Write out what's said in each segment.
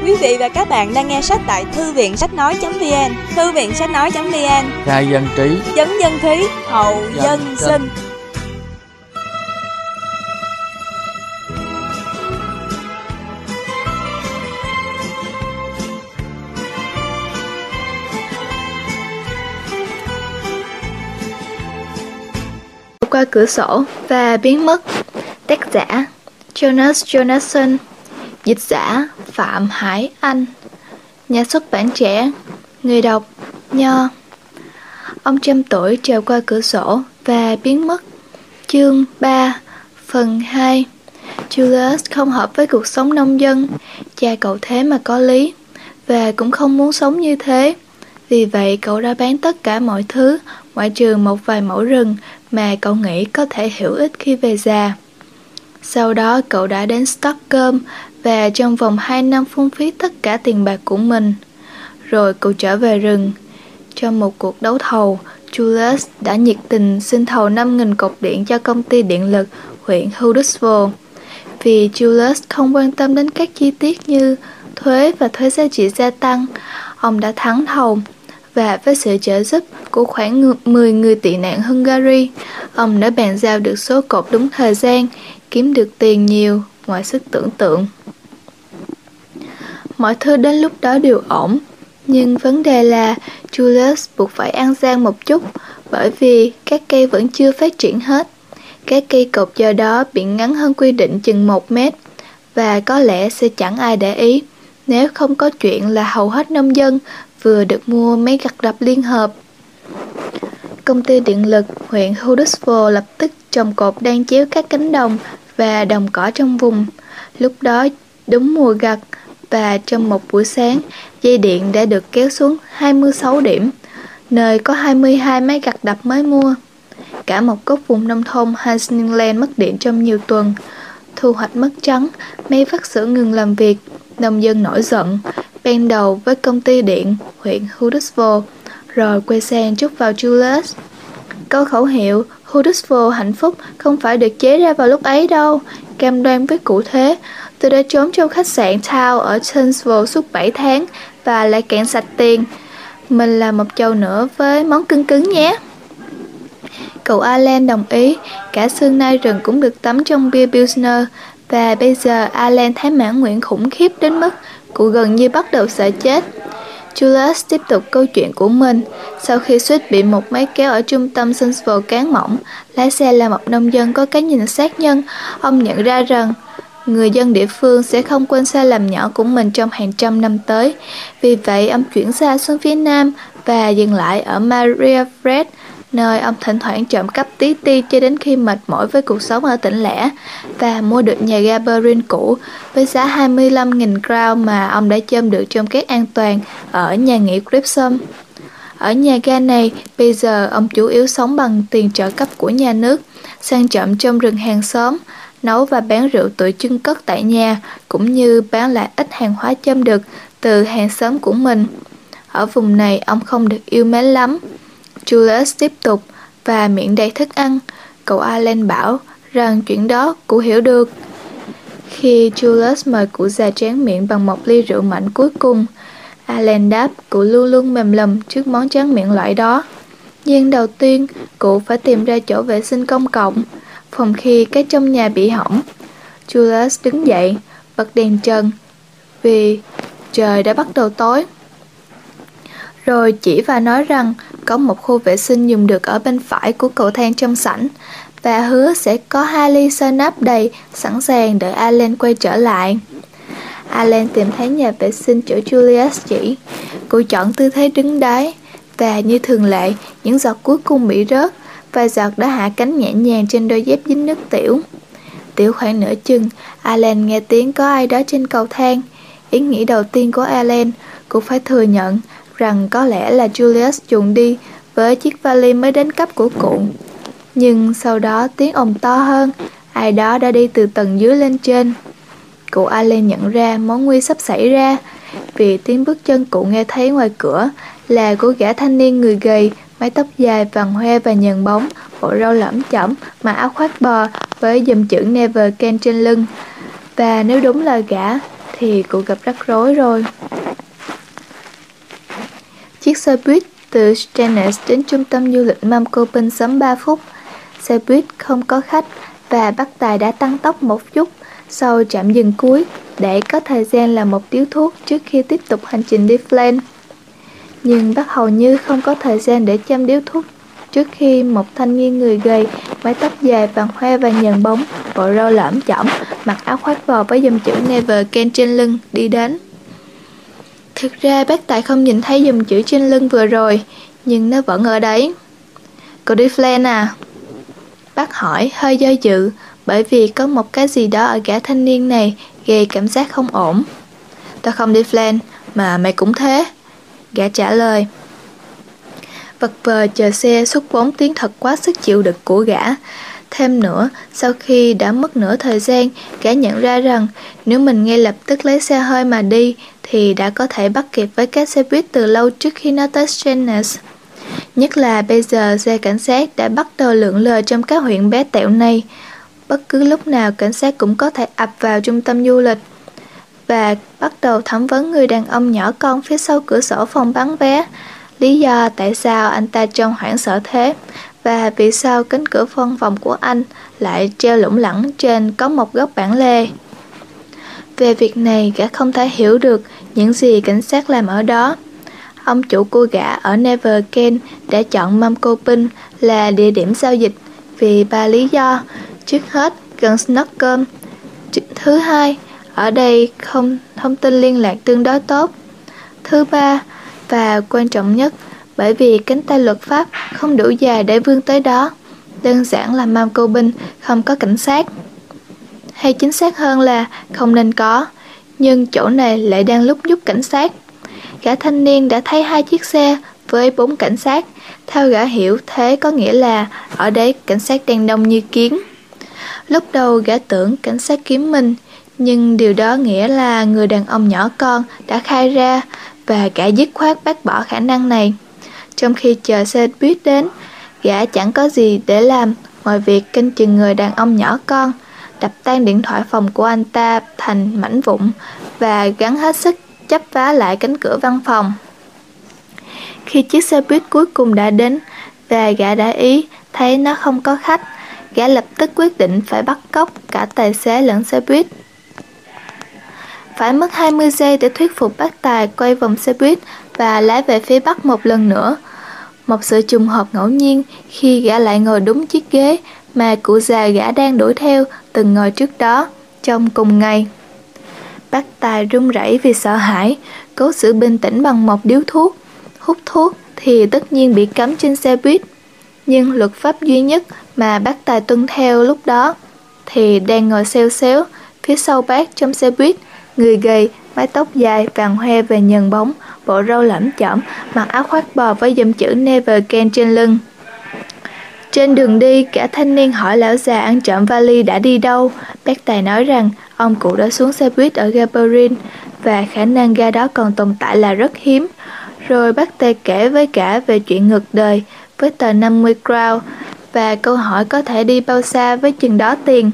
Quý vị và các bạn đang nghe sách tại Thư viện Sách Nói.vn. Thư viện Sách Nói.vn, Khai dân trí, vấn dân thúy, hậu dân sinh. Qua cửa sổ và biến mất. Tác giả Jonas Jonasson. Dịch giả Phạm Hải Anh. Nhà xuất bản Trẻ. Người đọc Nho. Ông trăm tuổi trèo qua cửa sổ và biến mất. Chương 3 phần 2. Julius không hợp với cuộc sống nông dân. Cha cậu thế mà có lý, và cũng không muốn sống như thế. Vì vậy cậu đã bán tất cả mọi thứ, ngoại trừ một vài mẫu rừng mà cậu nghĩ có thể hữu ích khi về già. Sau đó cậu đã đến Stockholm và trong vòng 2 năm phung phí tất cả tiền bạc của mình. Rồi cậu trở về rừng. Trong một cuộc đấu thầu, Julius đã nhiệt tình xin thầu 5.000 cột điện cho công ty điện lực huyện Huddersfield. Vì Julius không quan tâm đến các chi tiết như thuế và thuế giá trị gia tăng, ông đã thắng thầu. Và với sự trợ giúp của khoảng 10 người tị nạn Hungary, ông đã bàn giao được số cột đúng thời gian, kiếm được tiền nhiều ngoài sức tưởng tượng. Mọi thứ đến lúc đó đều ổn, nhưng vấn đề là Julius buộc phải ăn gian một chút, bởi vì các cây vẫn chưa phát triển hết. Các cây cột do đó bị ngắn hơn quy định chừng 1 mét, và có lẽ sẽ chẳng ai để ý nếu không có chuyện là hầu hết nông dân vừa được mua máy gặt đập liên hợp. Công ty điện lực huyện Huddersfield lập tức trồng cột đan chéo các cánh đồng và đồng cỏ trong vùng. Lúc đó đúng mùa gặt, và trong một buổi sáng, dây điện đã được kéo xuống 26 điểm, nơi có 22 máy gặt đập mới mua. Cả một góc vùng nông thôn Hastings mất điện trong nhiều tuần. Thu hoạch mất trắng, máy vắt sữa ngừng làm việc, nông dân nổi giận, ban đầu với công ty điện huyện Huddersfield, rồi quay sang trút vào Julius. Câu khẩu hiệu Huddersfield hạnh phúc không phải được chế ra vào lúc ấy đâu. Cam đoan với cụ thế, tôi đã trốn trong khách sạn Town ở Townsville suốt 7 tháng và lại cạn sạch tiền. Mình làm một chầu nữa với món cưng cứng nhé. Cậu Alan đồng ý. Cả xương nai rừng cũng được tắm trong bia Pilsner. Và bây giờ Alan thấy mãn nguyện khủng khiếp đến mức cụ gần như bắt đầu sợ chết. Julius tiếp tục câu chuyện của mình. Sau khi suýt bị một máy kéo ở trung tâm Sundsvall cán mỏng, lái xe là một nông dân có cái nhìn sát nhân, ông nhận ra rằng người dân địa phương sẽ không quên sai lầm nhỏ của mình trong hàng trăm năm tới. Vì vậy ông chuyển xa xuống phía nam và dừng lại ở Mariafred, nơi ông thỉnh thoảng trộm cắp tí ti cho đến khi mệt mỏi với cuộc sống ở tỉnh lẻ, và mua được nhà ga Berlin cũ với giá 25.000 crown mà ông đã chôm được trong két an toàn ở nhà nghỉ Gripsum. Ở nhà ga này, bây giờ ông chủ yếu sống bằng tiền trợ cấp của nhà nước, săn trộm trong rừng hàng xóm, nấu và bán rượu tự chưng cất tại nhà, cũng như bán lại ít hàng hóa chôm được từ hàng xóm của mình. Ở vùng này ông không được yêu mến lắm. Julius tiếp tục, và miệng đầy thức ăn. Cậu Alan bảo rằng chuyện đó cụ hiểu được. Khi Julius mời cụ già tráng miệng bằng một ly rượu mạnh cuối cùng, Alan đáp cụ luôn luôn mềm lầm trước món tráng miệng loại đó. Nhưng đầu tiên, cụ phải tìm ra chỗ vệ sinh công cộng, phòng khi cái trong nhà bị hỏng. Julius đứng dậy, bật đèn trần, vì trời đã bắt đầu tối. Rồi chỉ và nói rằng có một khu vệ sinh dùng được ở bên phải của cầu thang trong sảnh, và hứa sẽ có 2 ly Smirnoff đầy sẵn sàng đợi Alan quay trở lại. Alan tìm thấy nhà vệ sinh chỗ Julius chỉ. Cô chọn tư thế đứng đáy, và như thường lệ, những giọt cuối cùng bị rớt, và giọt đã hạ cánh nhẹ nhàng trên đôi dép dính nước tiểu. Tiểu khoảng nửa chừng, Alan nghe tiếng có ai đó trên cầu thang. Ý nghĩ đầu tiên của Alan, cũng phải thừa nhận rằng có lẽ là Julius chuồn đi với chiếc vali mới đến cấp của cụ. Nhưng sau đó tiếng ồn to hơn, ai đó đã đi từ tầng dưới lên trên. Cụ Alan nhận ra món nguy sắp xảy ra, vì tiếng bước chân cụ nghe thấy ngoài cửa là của gã thanh niên người gầy, mái tóc dài vàng hoe và nhờn bóng, bộ râu lởm chởm, mặc áo khoác bò với dùm chữ Never Can trên lưng. Và nếu đúng là gã, thì cụ gặp rắc rối rồi. Chiếc xe buýt từ Stromness đến trung tâm du lịch Mampcopen sớm 3 phút. Xe buýt không có khách và bác tài đã tăng tốc một chút sau trạm dừng cuối để có thời gian làm một điếu thuốc trước khi tiếp tục hành trình đi Flens. Nhưng bác hầu như không có thời gian để châm điếu thuốc trước khi một thanh niên người gầy, mái tóc dài vàng hoe và nhờn bóng, bộ râu lõm chõm, mặc áo khoác bò với dòng chữ Never Again trên lưng đi đến. Thực ra bác tài không nhìn thấy dòng chữ trên lưng vừa rồi, nhưng nó vẫn ở đấy. Cậu đi Flens à? Bác hỏi hơi do dự, bởi vì có một cái gì đó ở gã thanh niên này gây cảm giác không ổn. Tao không đi Flens, mà mày cũng thế. Gã trả lời. Vật vờ chờ xe suốt 4 tiếng thật quá sức chịu đựng của gã. Thêm nữa, sau khi đã mất nửa thời gian, gã nhận ra rằng nếu mình ngay lập tức lấy xe hơi mà đi thì đã có thể bắt kịp với các xe buýt từ lâu trước khi nó tới Stromness. Nhất là bây giờ xe cảnh sát đã bắt đầu lượn lờ trong các huyện bé tẹo này. Bất cứ lúc nào cảnh sát cũng có thể ập vào trung tâm du lịch và bắt đầu thẩm vấn người đàn ông nhỏ con phía sau cửa sổ phòng bán vé. Lý do tại sao anh ta trông hoảng sợ thế và vì sao cánh cửa văn phòng của anh lại treo lủng lẳng trên có một góc bản lề. Về việc này, gã không thể hiểu được những gì cảnh sát làm ở đó. Ông chủ của gã ở Never Again đã chọn Mampcopen là địa điểm giao dịch vì 3 lý do. Trước hết, gần Stockholm. Thứ hai, ở đây không thông tin liên lạc tương đối tốt. Thứ ba, và quan trọng nhất, bởi vì cánh tay luật pháp không đủ dài để vươn tới đó. Đơn giản là Mampcopen không có cảnh sát. Hay chính xác hơn là không nên có, nhưng chỗ này lại đang lúc giúp cảnh sát. Gã thanh niên đã thấy 2 chiếc xe với 4 cảnh sát. Theo gã hiểu, thế có nghĩa là ở đấy cảnh sát đang đông như kiến. Lúc đầu gã tưởng cảnh sát kiếm mình, nhưng điều đó nghĩa là người đàn ông nhỏ con đã khai ra và gã dứt khoát bác bỏ khả năng này. Trong khi chờ xe buýt đến, gã chẳng có gì để làm ngoài việc canh chừng người đàn ông nhỏ con, đập tan điện thoại phòng của anh ta thành mảnh vụn và gắng hết sức chắp vá lại cánh cửa văn phòng. Khi chiếc xe buýt cuối cùng đã đến và gã đã ý thấy nó không có khách, gã lập tức quyết định phải bắt cóc cả tài xế lẫn xe buýt. Phải mất 20 giây để thuyết phục bác tài quay vòng xe buýt và lái về phía bắc một lần nữa. Một sự trùng hợp ngẫu nhiên khi gã lại ngồi đúng chiếc ghế mà cụ già gã đang đuổi theo từng ngồi trước đó trong cùng ngày. Bác tài run rẩy vì sợ hãi, cố giữ bình tĩnh bằng một điếu thuốc. Hút thuốc thì tất nhiên bị cấm trên xe buýt, nhưng luật pháp duy nhất mà bác tài tuân theo lúc đó thì đang ngồi xeo xéo phía sau bác trong xe buýt, người gầy, mái tóc dài vàng hoe và nhờn bóng, bộ râu lẫm chởm, mặc áo khoác bò với dòng chữ Never Again trên lưng. Trên đường đi, cả thanh niên hỏi lão già ăn trộm vali đã đi đâu. Bác tài nói rằng ông cụ đã xuống xe buýt ở ga Berlin và khả năng ga đó còn tồn tại là rất hiếm. Rồi bác tài kể với cả về chuyện ngược đời với tờ 50 crown và câu hỏi có thể đi bao xa với chừng đó tiền.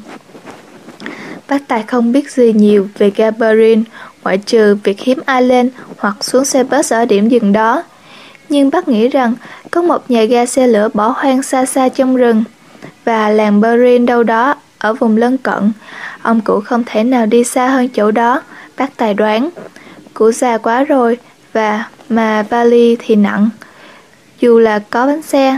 Bác tài không biết gì nhiều về ga Berlin, ngoại trừ việc hiếm ai lên hoặc xuống xe bus ở điểm dừng đó. Nhưng bác nghĩ rằng có một nhà ga xe lửa bỏ hoang xa xa trong rừng và làng Berlin đâu đó ở vùng lân cận. Ông cụ không thể nào đi xa hơn chỗ đó, bác tài đoán. Cụ già quá rồi và mà vali thì nặng, dù là có bánh xe.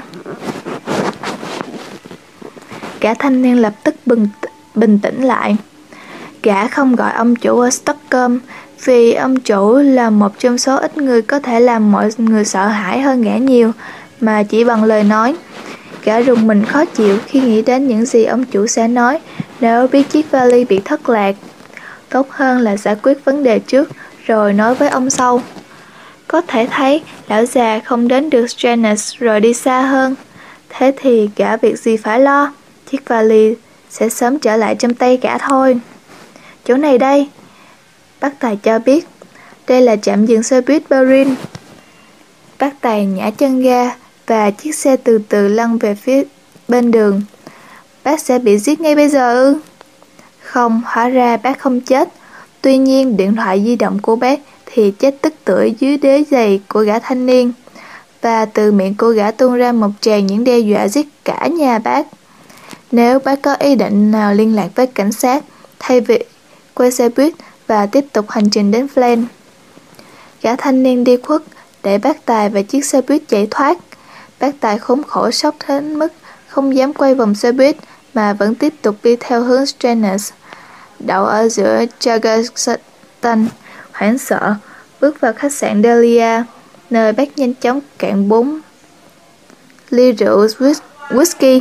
Cả thanh niên lập tức bình tĩnh lại. Gã không gọi ông chủ ở Stockholm vì ông chủ là một trong số ít người có thể làm mọi người sợ hãi hơn gã nhiều, mà chỉ bằng lời nói. Gã rùng mình khó chịu khi nghĩ đến những gì ông chủ sẽ nói nếu biết chiếc vali bị thất lạc. Tốt hơn là giải quyết vấn đề trước rồi nói với ông sau. Có thể thấy lão già không đến được Stromness rồi đi xa hơn. Thế thì gã việc gì phải lo, chiếc vali sẽ sớm trở lại trong tay gã thôi. Chỗ này đây, bác tài cho biết. Đây là trạm dừng xe buýt Berlin. Bác tài nhả chân ga và chiếc xe từ từ lăn về phía bên đường. Bác sẽ bị giết ngay bây giờ ư? Không, hóa ra bác không chết. Tuy nhiên điện thoại di động của bác thì chết tức tưởi dưới đế giày của gã thanh niên, và từ miệng của gã tuôn ra một tràng những đe dọa giết cả nhà bác nếu bác có ý định nào liên lạc với cảnh sát, thay vì quay xe buýt và tiếp tục hành trình đến Flint. Gã thanh niên đi khuất để bác Tài và chiếc xe buýt chạy thoát. Bác Tài khốn khổ sốc đến mức không dám quay vòng xe buýt mà vẫn tiếp tục đi theo hướng Straners, đậu ở giữa Jagarstan, hoảng sợ bước vào khách sạn Delia, nơi bác nhanh chóng cạn 4 ly rượu whisky.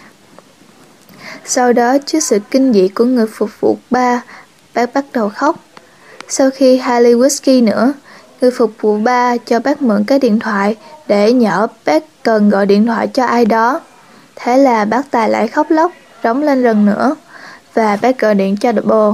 Sau đó, trước sự kinh dị của người phục vụ bar, bác bắt đầu khóc. Sau khi 2 ly whisky nữa, người phục vụ bar cho bác mượn cái điện thoại để nhỡ bác cần gọi điện thoại cho ai đó. Thế là bác Tài lại khóc lóc, rống lên lần nữa, và bác gọi điện cho bồ.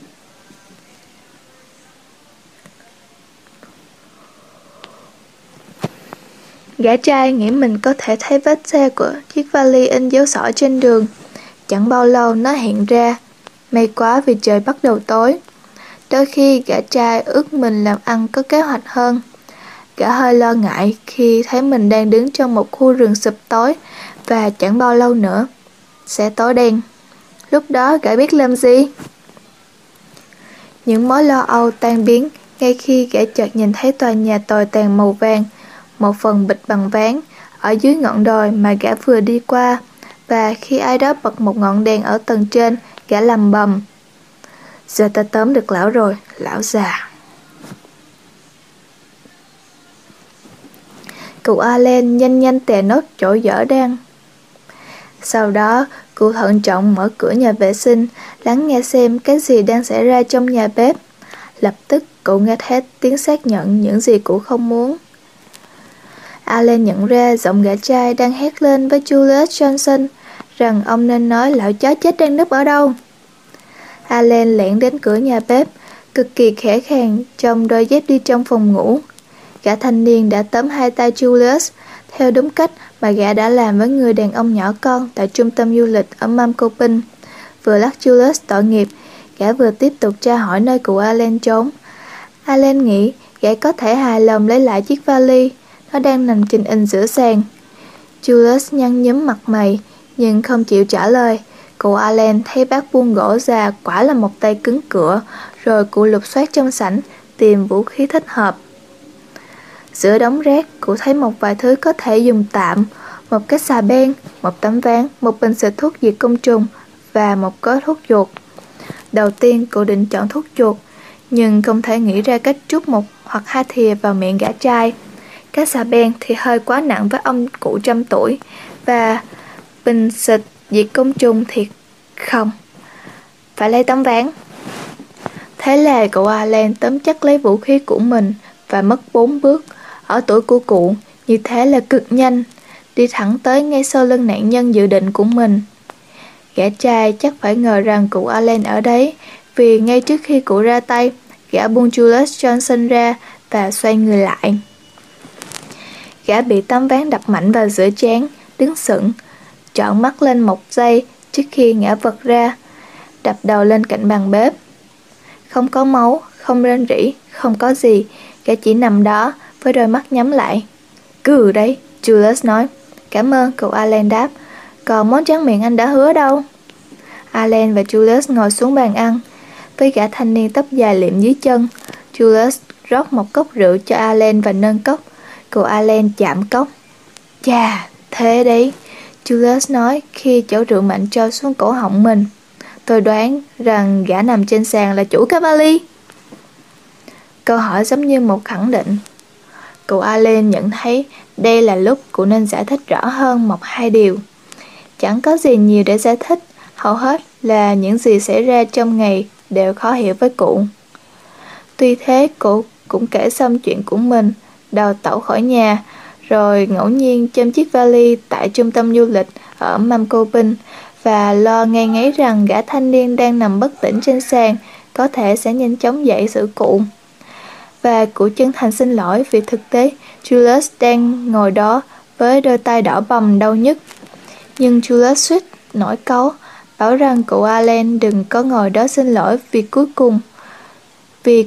Gã trai nghĩ mình có thể thấy vết xe của chiếc vali in dấu sỏi trên đường. Chẳng bao lâu nó hiện ra. May quá vì trời bắt đầu tối. Đôi khi gã trai ước mình làm ăn có kế hoạch hơn. Gã hơi lo ngại khi thấy mình đang đứng trong một khu rừng sụp tối, và chẳng bao lâu nữa sẽ tối đen. Lúc đó gã biết làm gì? Những mối lo âu tan biến ngay khi gã chợt nhìn thấy tòa nhà tồi tàn màu vàng, một phần bịt bằng ván, ở dưới ngọn đồi mà gã vừa đi qua. Và khi ai đó bật một ngọn đèn ở tầng trên, gã lầm bầm: giờ ta tóm được lão rồi, lão già. Cụ Allen nhanh nhanh tè nốt chỗ dở đang. Sau đó, cụ thận trọng mở cửa nhà vệ sinh, lắng nghe xem cái gì đang xảy ra trong nhà bếp. Lập tức, cụ nghe thấy tiếng xác nhận những gì cụ không muốn. Allen nhận ra giọng gã trai đang hét lên với Julius Johnson rằng ông nên nói lão chó chết đang núp ở đâu. Allen lẻn đến cửa nhà bếp, cực kỳ khẽ khàng trong đôi dép đi trong phòng ngủ. Gã thanh niên đã tóm hai tay Julius theo đúng cách mà gã đã làm với người đàn ông nhỏ con tại trung tâm du lịch ở Mancopin. Vừa lắc Julius tội nghiệp, gã vừa tiếp tục tra hỏi nơi cụ Allen trốn. Allen nghĩ gã có thể hài lòng lấy lại chiếc vali, nó đang nằm trình hình giữa sàn. Julius nhăn nhúm mặt mày, nhưng không chịu trả lời. Cụ Allen thấy bác buôn gỗ già quả là một tay cứng cựa, rồi cụ lục soát trong sảnh tìm vũ khí thích hợp. Giữa đống rác, cụ thấy một vài thứ có thể dùng tạm: một cái xà beng, một tấm ván, một bình xịt thuốc diệt côn trùng và một gói thuốc chuột. Đầu tiên cụ định chọn thuốc chuột, nhưng không thể nghĩ ra cách trút một hoặc hai thìa vào miệng gã trai. Cái xà beng thì hơi quá nặng với ông cụ 100 tuổi, và bình xịt diệt côn trùng thì không. Phải lấy tấm ván. Thế là cụ Allen tóm chắc lấy vũ khí của mình và mất 4 bước. Ở tuổi của cụ, như thế là cực nhanh, đi thẳng tới ngay sau lưng nạn nhân dự định của mình. Gã trai chắc phải ngờ rằng cụ Allen ở đấy, vì ngay trước khi cụ ra tay, gã buông Julius Johnson ra và xoay người lại. Gã bị tấm ván đập mạnh vào giữa trán, đứng sững, trợn mắt lên một giây trước khi ngã vật ra, đập đầu lên cạnh bàn bếp. Không có máu, không rên rỉ, không có gì, gã chỉ nằm đó với đôi mắt nhắm lại. Cừ đấy, Julius nói. Cảm ơn, cậu Allen đáp. Còn món tráng miệng anh đã hứa đâu? Allen và Julius ngồi xuống bàn ăn, với gã thanh niên tóc dài liệm dưới chân. Julius rót một cốc rượu cho Allen và nâng cốc. Cậu Allen chạm cốc. Chà, thế đấy, Julius nói khi chậu rượu mạnh trôi xuống cổ họng mình. Tôi đoán rằng gã nằm trên sàn là chủ cái vali. Câu hỏi giống như một khẳng định. Cậu Allen nhận thấy đây là lúc cụ nên giải thích rõ hơn một hai điều. Chẳng có gì nhiều để giải thích, hầu hết là những gì xảy ra trong ngày đều khó hiểu với cụ. Tuy thế, cụ cũng kể xong chuyện của mình, đào tẩu khỏi nhà, rồi ngẫu nhiên châm chiếc vali tại trung tâm du lịch ở Mancopin, và lo ngay ngáy rằng gã thanh niên đang nằm bất tỉnh trên sàn có thể sẽ nhanh chóng dậy xử cụ. Và cụ chân thành xin lỗi vì thực tế Julius đang ngồi đó với đôi tay đỏ bầm đau nhức. Nhưng Julius suýt nổi cáu, bảo rằng cụ Allen đừng có ngồi đó xin lỗi vì cuối cùng vì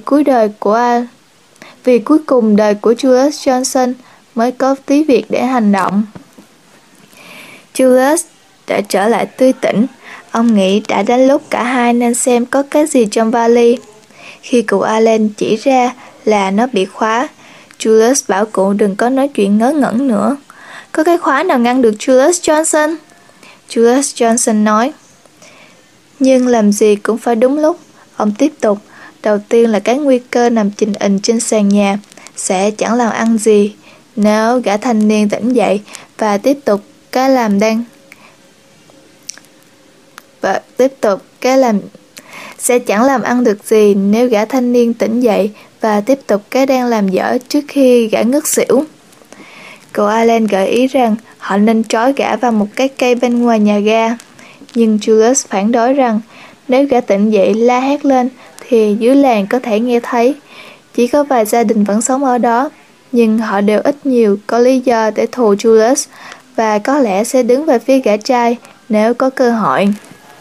cuối cùng đời của Julius Johnson mới có tí việc để hành động. Julius đã trở lại tươi tỉnh. Ông nghĩ đã đến lúc cả hai nên xem có cái gì trong vali. Khi cụ Allen chỉ ra là nó bị khóa, Julius bảo cụ đừng có nói chuyện ngớ ngẩn nữa. Có cái khóa nào ngăn được Julius Johnson? Julius Johnson nói. Nhưng làm gì cũng phải đúng lúc. Ông tiếp tục. Đầu tiên là cái nguy cơ nằm chình ình trên sàn nhà sẽ chẳng làm ăn gì nếu gã thanh niên tỉnh dậy và tiếp tục cái sẽ chẳng làm ăn được gì nếu gã thanh niên tỉnh dậy và tiếp tục cái đang làm dở trước khi gã ngất xỉu. Cậu Allen gợi ý rằng họ nên trói gã vào một cái cây bên ngoài nhà ga. Nhưng Julius phản đối rằng nếu gã tỉnh dậy la hét lên thì dưới làng có thể nghe thấy. Chỉ có vài gia đình vẫn sống ở đó, nhưng họ đều ít nhiều có lý do để thù Julius và có lẽ sẽ đứng về phía gã trai nếu có cơ hội.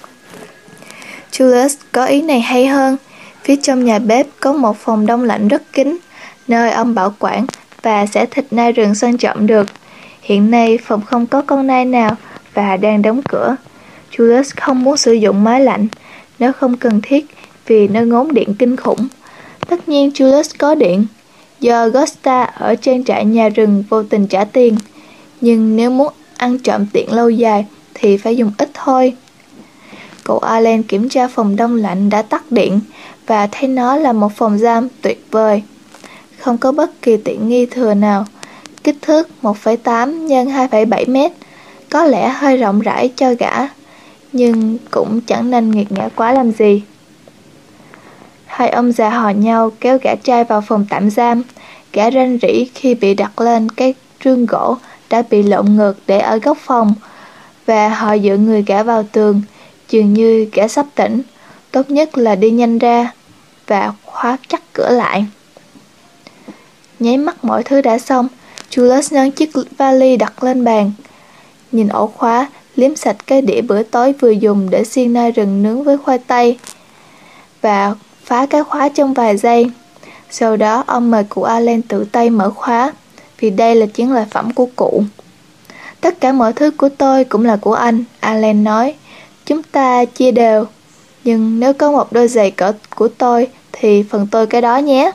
Julius có ý này hay hơn. Phía trong nhà bếp có một phòng đông lạnh rất kín, nơi ông bảo quản và xẻ thịt nai rừng sang trọng được. Hiện nay phòng không có con nai nào và đang đóng cửa. Julius không muốn sử dụng máy lạnh nếu không cần thiết vì nó ngốn điện kinh khủng. Tất nhiên Julius có điện do Gusta ở trang trại nhà rừng vô tình trả tiền, nhưng nếu muốn ăn trộm tiện lâu dài thì phải dùng ít thôi. Cậu Allen kiểm tra phòng đông lạnh đã tắt điện và thấy nó là một phòng giam tuyệt vời. Không có bất kỳ tiện nghi thừa nào. Kích thước 1,8 x 2,7 mét, có lẽ hơi rộng rãi cho gã, nhưng cũng chẳng nên nghiệt ngã quá làm gì. Hai ông già hò nhau kéo gã trai vào phòng tạm giam. Gã rên rỉ khi bị đặt lên cái rương gỗ đã bị lộn ngược để ở góc phòng, và họ dựa người gã vào tường, dường như gã sắp tỉnh. Tốt nhất là đi nhanh ra và khóa chắc cửa lại. Nháy mắt mọi thứ đã xong, Julius nâng chiếc vali đặt lên bàn, nhìn ổ khóa, liếm sạch cái đĩa bữa tối vừa dùng để xiên nai rừng nướng với khoai tây, và phá cái khóa trong vài giây. Sau đó ông mời cụ Allen tự tay mở khóa, vì đây là chiến lợi phẩm của cụ. Tất cả mọi thứ của tôi cũng là của anh, Allen nói. Chúng ta chia đều, nhưng nếu có một đôi giày cỡ của tôi thì phần tôi cái đó nhé.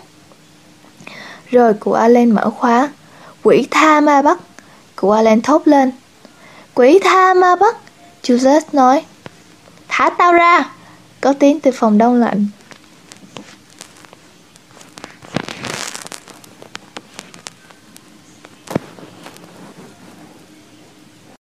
Rồi cụ Allen mở khóa. Quỷ tha ma bắt, cụ Allen thốt lên. Quỷ tha ma bắt, Julius nói. Thả tao ra, có tiếng từ phòng đông lạnh.